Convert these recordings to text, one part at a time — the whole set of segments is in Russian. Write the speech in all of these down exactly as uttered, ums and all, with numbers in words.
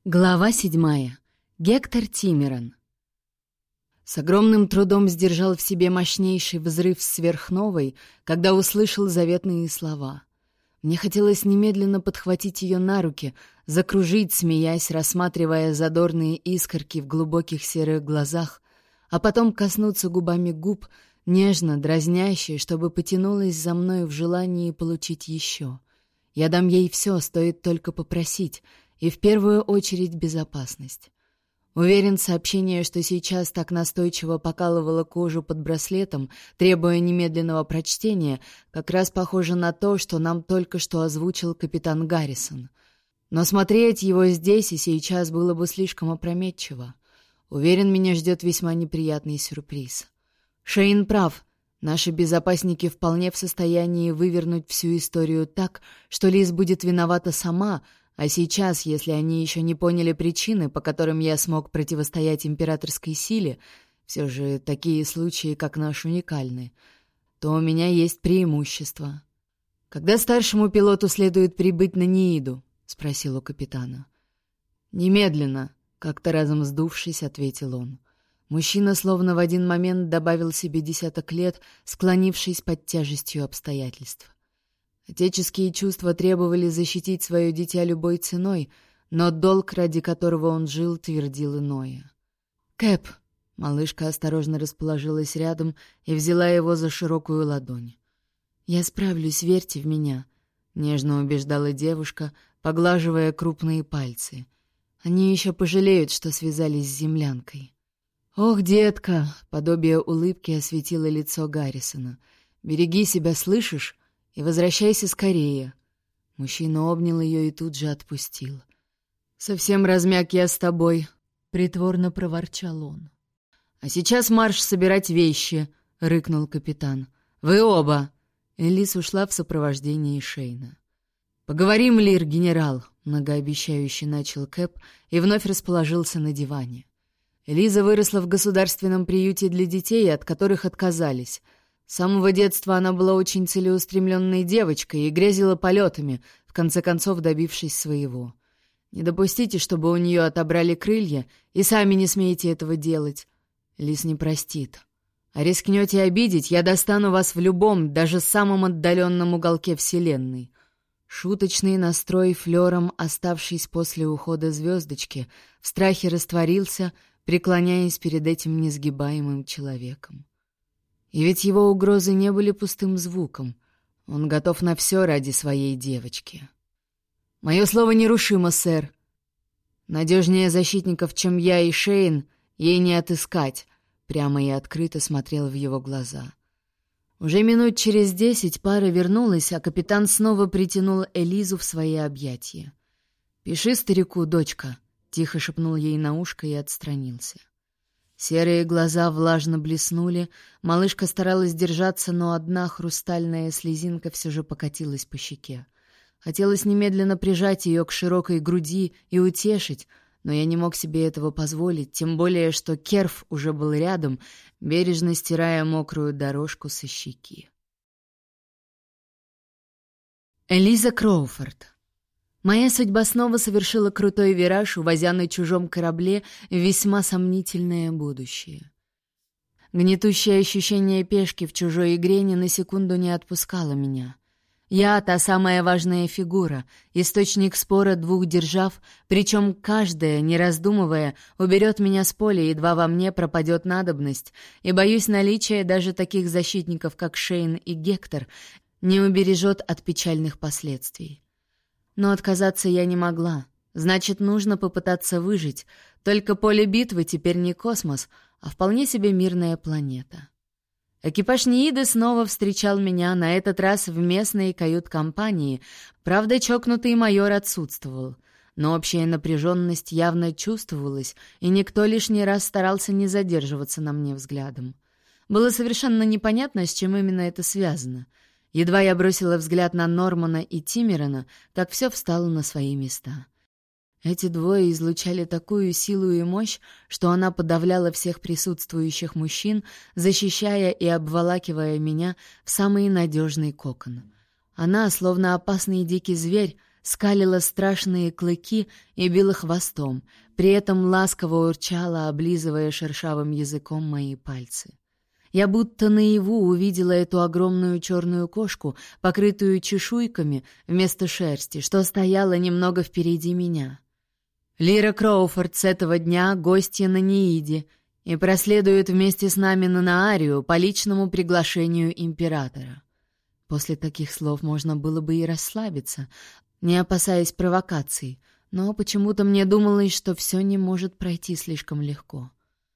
Глава седьмая. Гектор Тимеран. С огромным трудом сдержал в себе мощнейший взрыв сверхновой, когда услышал заветные слова. Мне хотелось немедленно подхватить ее на руки, закружить, смеясь, рассматривая задорные искорки в глубоких серых глазах, а потом коснуться губами губ, нежно, дразняще, чтобы потянулась за мной в желании получить еще. Я дам ей все, стоит только попросить — и в первую очередь безопасность. Уверен, сообщение, что сейчас так настойчиво покалывало кожу под браслетом, требуя немедленного прочтения, как раз похоже на то, что нам только что озвучил капитан Гаррисон. Но смотреть его здесь и сейчас было бы слишком опрометчиво. Уверен, меня ждет весьма неприятный сюрприз. Шейн прав. Наши безопасники вполне в состоянии вывернуть всю историю так, что Лиз будет виновата сама. А сейчас, если они еще не поняли причины, по которым я смог противостоять императорской силе, все же такие случаи, как наш, уникальны, то у меня есть преимущество. «Когда старшему пилоту следует прибыть на Неиду?» — спросил у капитана. «Немедленно», — как-то разом сдувшись, ответил он. Мужчина словно в один момент добавил себе десяток лет, склонившись под тяжестью обстоятельств. Отеческие чувства требовали защитить свое дитя любой ценой, но долг, ради которого он жил, твердил иное. «Кэп!» — малышка осторожно расположилась рядом и взяла его за широкую ладонь. «Я справлюсь, верьте в меня», — нежно убеждала девушка, поглаживая крупные пальцы. «Они еще пожалеют, что связались с землянкой». «Ох, детка!» — подобие улыбки осветило лицо Гаррисона. «Береги себя, слышишь? И возвращайся скорее». Мужчина обнял ее и тут же отпустил. «Совсем размяк я с тобой», — притворно проворчал он. «А сейчас марш собирать вещи», — рыкнул капитан. «Вы оба!» Элис ушла в сопровождении Шейна. «Поговорим, Лир, генерал», — многообещающе начал Кэп и вновь расположился на диване. Элиза выросла в государственном приюте для детей, от которых отказались. С самого детства она была очень целеустремленной девочкой и грезила полетами, в конце концов добившись своего. Не допустите, чтобы у нее отобрали крылья, и сами не смеете этого делать. Лис не простит. А рискнете обидеть, я достану вас в любом, даже самом отдаленном уголке Вселенной. Шуточный настрой флером, оставшись после ухода звездочки, в страхе растворился, преклоняясь перед этим несгибаемым человеком. И ведь его угрозы не были пустым звуком. Он готов на все ради своей девочки. «Мое слово нерушимо, сэр. Надежнее защитников, чем я и Шейн, ей не отыскать», — прямо и открыто смотрел в его глаза. Уже минут через десять пара вернулась, а капитан снова притянул Элизу в свои объятия. «Пиши старику, дочка», — тихо шепнул ей на ушко и отстранился. Серые глаза влажно блеснули, малышка старалась держаться, но одна хрустальная слезинка все же покатилась по щеке. Хотелось немедленно прижать ее к широкой груди и утешить, но я не мог себе этого позволить, тем более, что Керф уже был рядом, бережно стирая мокрую дорожку со щеки. Элиза Кроуфорд. Моя судьба снова совершила крутой вираж, увозя на чужом корабле в весьма сомнительное будущее. Гнетущее ощущение пешки в чужой игре ни на секунду не отпускало меня. Я — та самая важная фигура, источник спора двух держав, причем каждая, не раздумывая, уберет меня с поля, едва во мне пропадет надобность, и, боюсь, наличие даже таких защитников, как Шейн и Гектор, не убережет от печальных последствий. Но отказаться я не могла. Значит, нужно попытаться выжить. Только поле битвы теперь не космос, а вполне себе мирная планета. Экипаж Неиды снова встречал меня, на этот раз в местной кают-компании. Правда, чокнутый майор отсутствовал. Но общая напряженность явно чувствовалась, и никто лишний раз старался не задерживаться на мне взглядом. Было совершенно непонятно, с чем именно это связано. Едва я бросила взгляд на Нормана и Тимерана, как все встало на свои места. Эти двое излучали такую силу и мощь, что она подавляла всех присутствующих мужчин, защищая и обволакивая меня в самый надежный кокон. Она, словно опасный дикий зверь, скалила страшные клыки и била хвостом, при этом ласково урчала, облизывая шершавым языком мои пальцы. Я будто наяву увидела эту огромную черную кошку, покрытую чешуйками вместо шерсти, что стояла немного впереди меня. Лира Кроуфорд с этого дня гостья на Неиде и проследует вместе с нами на Наарию по личному приглашению императора. После таких слов можно было бы и расслабиться, не опасаясь провокаций, но почему-то мне думалось, что все не может пройти слишком легко.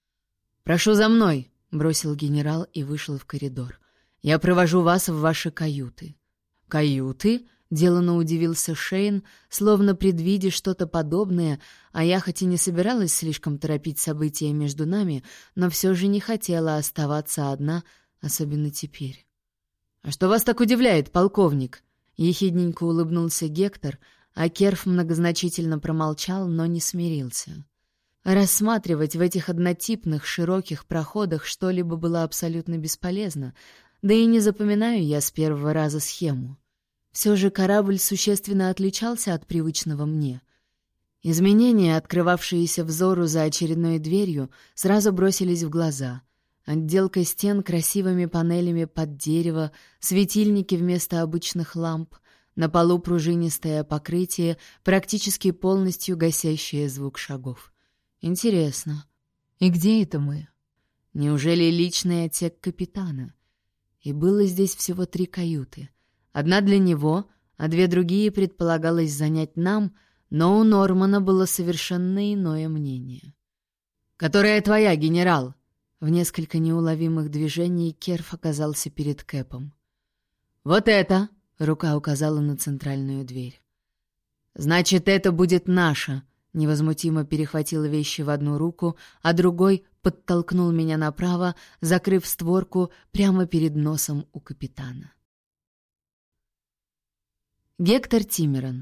«Прошу за мной!» — бросил генерал и вышел в коридор. «Я провожу вас в ваши каюты». «Каюты?» — деланно удивился Шейн, словно предвидя что-то подобное, а я хоть и не собиралась слишком торопить события между нами, но все же не хотела оставаться одна, особенно теперь. «А что вас так удивляет, полковник?» — ехидненько улыбнулся Гектор, а Керф многозначительно промолчал, но не смирился. Рассматривать в этих однотипных широких проходах что-либо было абсолютно бесполезно, да и не запоминаю я с первого раза схему. Все же корабль существенно отличался от привычного мне. Изменения, открывавшиеся взору за очередной дверью, сразу бросились в глаза. Отделка стен красивыми панелями под дерево, светильники вместо обычных ламп, на полу пружинистое покрытие, практически полностью гасящее звук шагов. Интересно, и где это мы? Неужели личный отсек капитана? И было здесь всего три каюты. Одна для него, а две другие предполагалось занять нам, но у Нормана было совершенно иное мнение. «Которая твоя, генерал?» В несколько неуловимых движений Керф оказался перед Кэпом. «Вот это!» — рука указала на центральную дверь. «Значит, это будет наша!» Невозмутимо перехватил вещи в одну руку, а другой подтолкнул меня направо, закрыв створку прямо перед носом у капитана. Гектор Тимеран.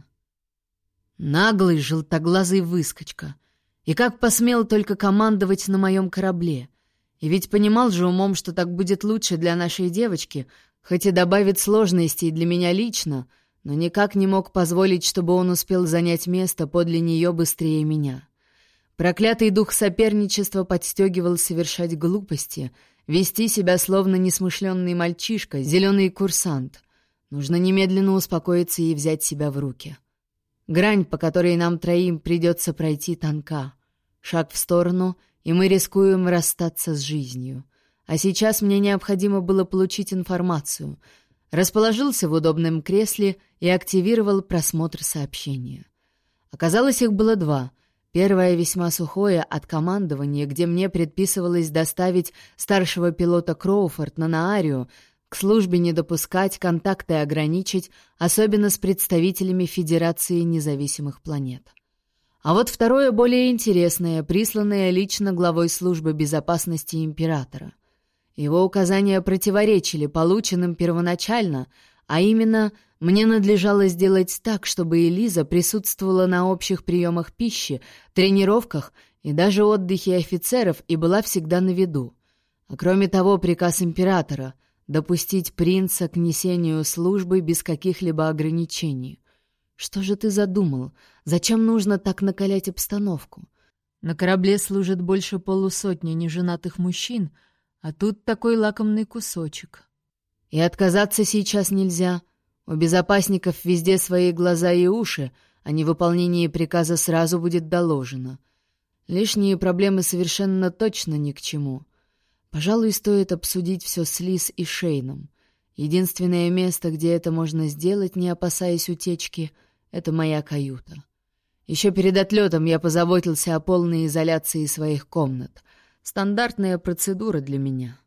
Наглый желтоглазый выскочка. И как посмел только командовать на моем корабле. И ведь понимал же умом, что так будет лучше для нашей девочки, хоть и добавит сложностей для меня лично, но никак не мог позволить, чтобы он успел занять место подле нее быстрее меня. Проклятый дух соперничества подстегивал совершать глупости, вести себя словно несмышленный мальчишка, зеленый курсант. Нужно немедленно успокоиться и взять себя в руки. Грань, по которой нам троим придется пройти, тонка. Шаг в сторону, и мы рискуем расстаться с жизнью. А сейчас мне необходимо было получить информацию — расположился в удобном кресле и активировал просмотр сообщения. Оказалось, их было два. Первое весьма сухое от командования, где мне предписывалось доставить старшего пилота Кроуфорд на Наарию, к службе не допускать, контакты ограничить, особенно с представителями Федерации независимых планет. А вот второе более интересное, присланное лично главой службы безопасности императора. Его указания противоречили полученным первоначально, а именно, мне надлежало сделать так, чтобы Элиза присутствовала на общих приемах пищи, тренировках и даже отдыхе офицеров и была всегда на виду. А кроме того, приказ императора — допустить принца к несению службы без каких-либо ограничений. Что же ты задумал? Зачем нужно так накалять обстановку? На корабле служит больше полусотни неженатых мужчин, а тут такой лакомный кусочек. И отказаться сейчас нельзя. У безопасников везде свои глаза и уши, о невыполнении приказа сразу будет доложено. Лишние проблемы совершенно точно ни к чему. Пожалуй, стоит обсудить все с Лиз и Шейном. Единственное место, где это можно сделать, не опасаясь утечки, — это моя каюта. Еще перед отлетом я позаботился о полной изоляции своих комнат. Стандартная процедура для меня.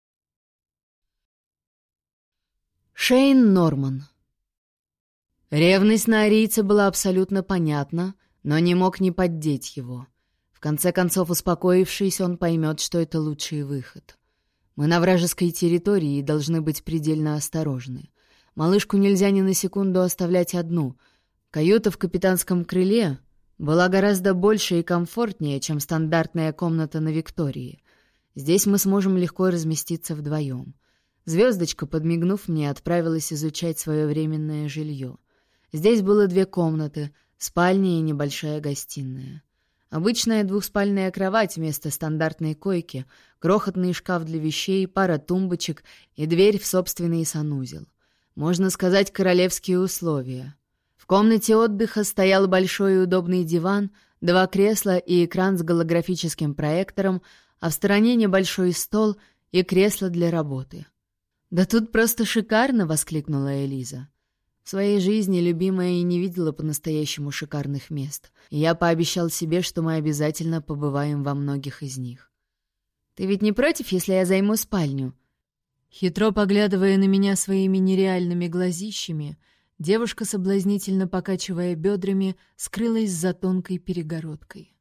Шейн Норман. Ревность на арийца была абсолютно понятна, но не мог не поддеть его. В конце концов, успокоившись, он поймет, что это лучший выход. Мы на вражеской территории и должны быть предельно осторожны. Малышку нельзя ни на секунду оставлять одну. Каюта в капитанском крыле была гораздо больше и комфортнее, чем стандартная комната на Виктории. Здесь мы сможем легко разместиться вдвоем. Звездочка, подмигнув мне, отправилась изучать свое временное жилье. Здесь было две комнаты, спальня и небольшая гостиная. Обычная двухспальная кровать вместо стандартной койки, крохотный шкаф для вещей, пара тумбочек и дверь в собственный санузел. Можно сказать, королевские условия. В комнате отдыха стоял большой и удобный диван, два кресла и экран с голографическим проектором, а в стороне небольшой стол и кресло для работы. «Да тут просто шикарно!» — воскликнула Элиза. В своей жизни любимая и не видела по-настоящему шикарных мест, и я пообещал себе, что мы обязательно побываем во многих из них. «Ты ведь не против, если я займу спальню?» Хитро поглядывая на меня своими нереальными глазищами, девушка, соблазнительно покачивая бедрами, скрылась за тонкой перегородкой.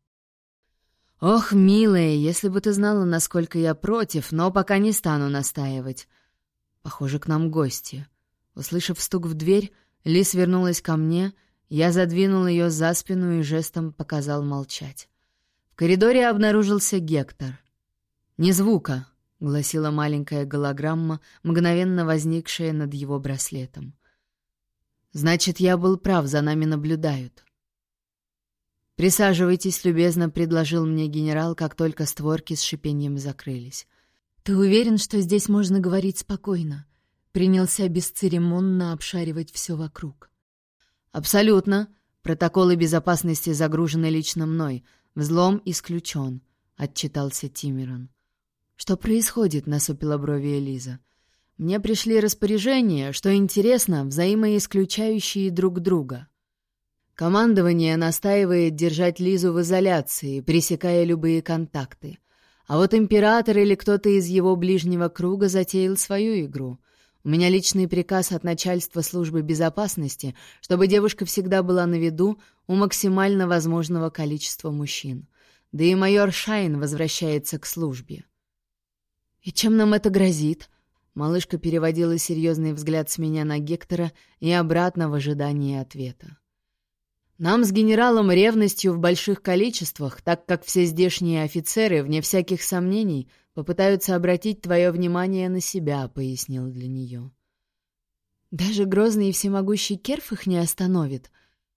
«Ох, милая, если бы ты знала, насколько я против, но пока не стану настаивать. Похоже, к нам гости». Услышав стук в дверь, Лис вернулась ко мне, я задвинул ее за спину и жестом показал молчать. В коридоре обнаружился Гектор. «Ни звука», — гласила маленькая голограмма, мгновенно возникшая над его браслетом. «Значит, я был прав, за нами наблюдают». «Присаживайтесь», — любезно предложил мне генерал, как только створки с шипением закрылись. «Ты уверен, что здесь можно говорить спокойно?» Принялся бесцеремонно обшаривать все вокруг. «Абсолютно. Протоколы безопасности загружены лично мной. Взлом исключен», — отчитался Тимиран. «Что происходит?» — насупила брови Элиза. «Мне пришли распоряжения, что интересно, взаимоисключающие друг друга. Командование настаивает держать Лизу в изоляции, пресекая любые контакты. А вот император или кто-то из его ближнего круга затеял свою игру. У меня личный приказ от начальства службы безопасности, чтобы девушка всегда была на виду у максимально возможного количества мужчин. Да и майор Шайн возвращается к службе». «И чем нам это грозит?» Малышка переводила серьезный взгляд с меня на Гектора и обратно в ожидании ответа. «Нам с генералом ревностью в больших количествах, так как все здешние офицеры, вне всяких сомнений, попытаются обратить твое внимание на себя», — пояснил для нее. «Даже грозный и всемогущий Керф их не остановит?»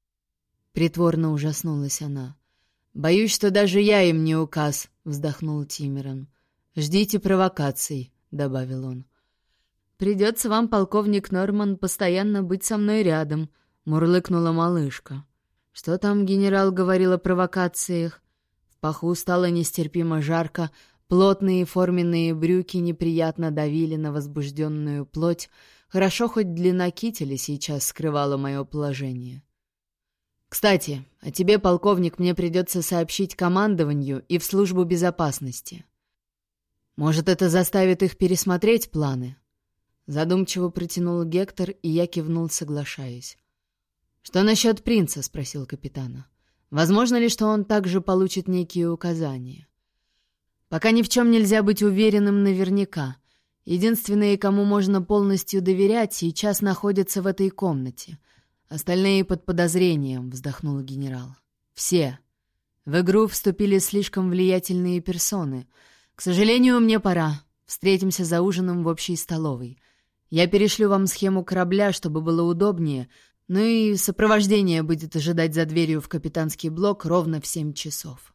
Притворно ужаснулась она. «Боюсь, что даже я им не указ», — вздохнул Тимиран. «Ждите провокаций», — добавил он. «Придется вам, полковник Норман, постоянно быть со мной рядом», — мурлыкнула малышка. «Что там генерал говорил о провокациях?» В паху стало нестерпимо жарко, плотные форменные брюки неприятно давили на возбужденную плоть. Хорошо, хоть длина кителя сейчас скрывала мое положение. «Кстати, о тебе, полковник, мне придется сообщить командованию и в службу безопасности. Может, это заставит их пересмотреть планы?» Задумчиво протянул Гектор, и я кивнул, соглашаясь. «Что насчет принца?» — спросил капитана. «Возможно ли, что он также получит некие указания?» «Пока ни в чем нельзя быть уверенным наверняка. Единственные, кому можно полностью доверять, сейчас находятся в этой комнате. Остальные под подозрением», — вздохнул генерал. «Все. В игру вступили слишком влиятельные персоны. К сожалению, мне пора. Встретимся за ужином в общей столовой. Я перешлю вам схему корабля, чтобы было удобнее, ну и сопровождение будет ожидать за дверью в капитанский блок ровно в семь часов».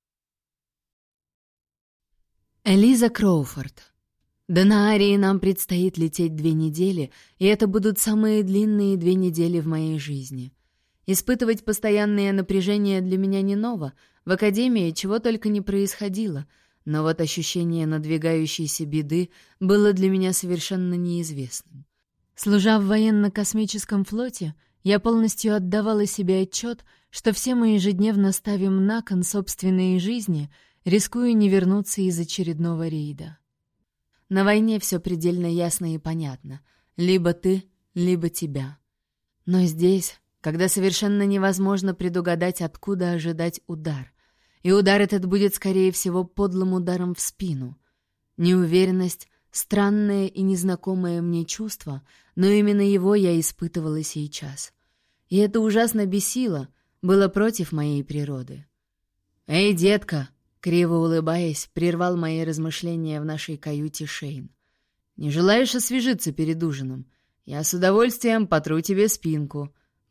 Элиза Кроуфорд. До Наарии нам предстоит лететь две недели, и это будут самые длинные две недели в моей жизни. Испытывать постоянное напряжение для меня не ново, в академии чего только не происходило, но вот ощущение надвигающейся беды было для меня совершенно неизвестным. Служа в военно-космическом флоте, я полностью отдавала себе отчет, что все мы ежедневно ставим на кон собственные жизни, рискуя не вернуться из очередного рейда. На войне все предельно ясно и понятно. Либо ты, либо тебя. Но здесь, когда совершенно невозможно предугадать, откуда ожидать удар. И удар этот будет, скорее всего, подлым ударом в спину. Неуверенность — странное и незнакомое мне чувство, но именно его я испытывала сейчас. И это ужасно бесило, было против моей природы. «Эй, детка!» — криво улыбаясь, прервал мои размышления в нашей каюте Шейн. «Не желаешь освежиться перед ужином? Я с удовольствием потру тебе спинку».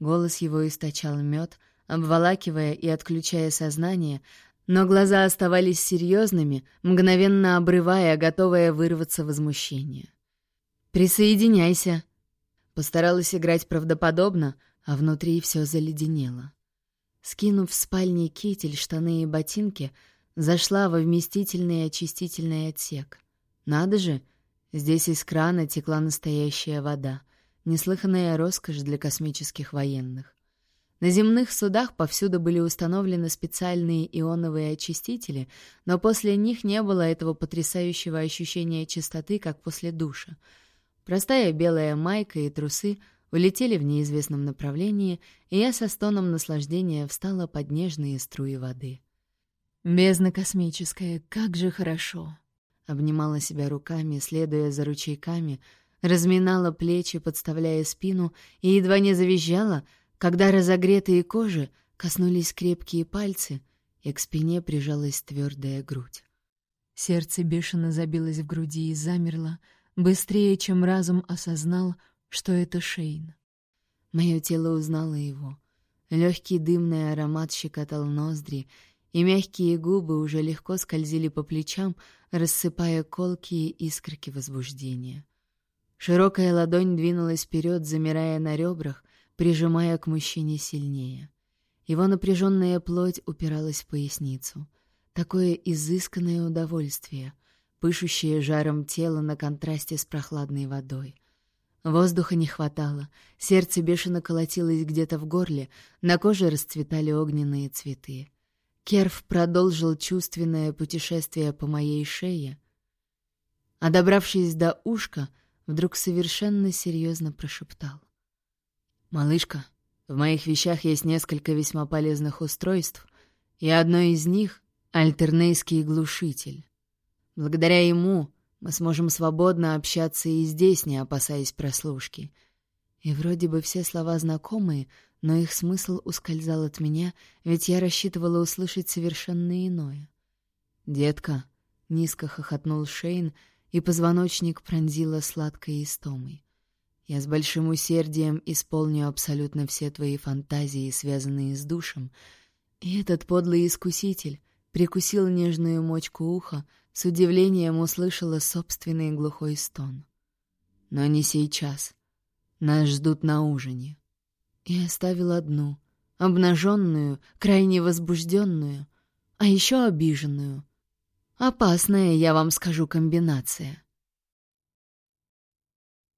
Голос его источал мед, обволакивая и отключая сознание, но глаза оставались серьезными, мгновенно обрывая, готовая вырваться возмущение. «Присоединяйся!» Постаралась играть правдоподобно, а внутри все заледенело. Скинув в спальне китель, штаны и ботинки, зашла во вместительный очистительный отсек. Надо же, здесь из крана текла настоящая вода, неслыханная роскошь для космических военных. На земных судах повсюду были установлены специальные ионовые очистители, но после них не было этого потрясающего ощущения чистоты, как после душа. Простая белая майка и трусы улетели в неизвестном направлении, и я со стоном наслаждения встала под нежные струи воды. «Бездна космическая, как же хорошо!» Обнимала себя руками, следуя за ручейками, разминала плечи, подставляя спину, и едва не завизжала, когда разогретые кожи коснулись крепкие пальцы, и к спине прижалась твердая грудь. Сердце бешено забилось в груди и замерло, быстрее, чем разум осознал, что это Шейн. Мое тело узнало его. Легкий дымный аромат щекотал ноздри, и мягкие губы уже легко скользили по плечам, рассыпая колкие искорки возбуждения. Широкая ладонь двинулась вперед, замирая на ребрах, прижимая к мужчине сильнее. Его напряженная плоть упиралась в поясницу. Такое изысканное удовольствие, пышущее жаром тело на контрасте с прохладной водой. Воздуха не хватало, сердце бешено колотилось где-то в горле, на коже расцветали огненные цветы. Керв продолжил чувственное путешествие по моей шее, а, добравшись до ушка, вдруг совершенно серьезно прошептал. «Малышка, в моих вещах есть несколько весьма полезных устройств, и одно из них — альтернейский глушитель. Благодаря ему мы сможем свободно общаться и здесь, не опасаясь прослушки». И вроде бы все слова знакомые, но их смысл ускользал от меня, ведь я рассчитывала услышать совершенно иное. «Детка», — низко хохотнул Шейн, и позвоночник пронзила сладкой истомой. «Я с большим усердием исполню абсолютно все твои фантазии, связанные с душем». И этот подлый искуситель прикусил нежную мочку уха, с удивлением услышала собственный глухой стон. «Но не сейчас. Нас ждут на ужине». И оставил одну, обнаженную, крайне возбужденную, а еще обиженную. Опасная, я вам скажу, комбинация.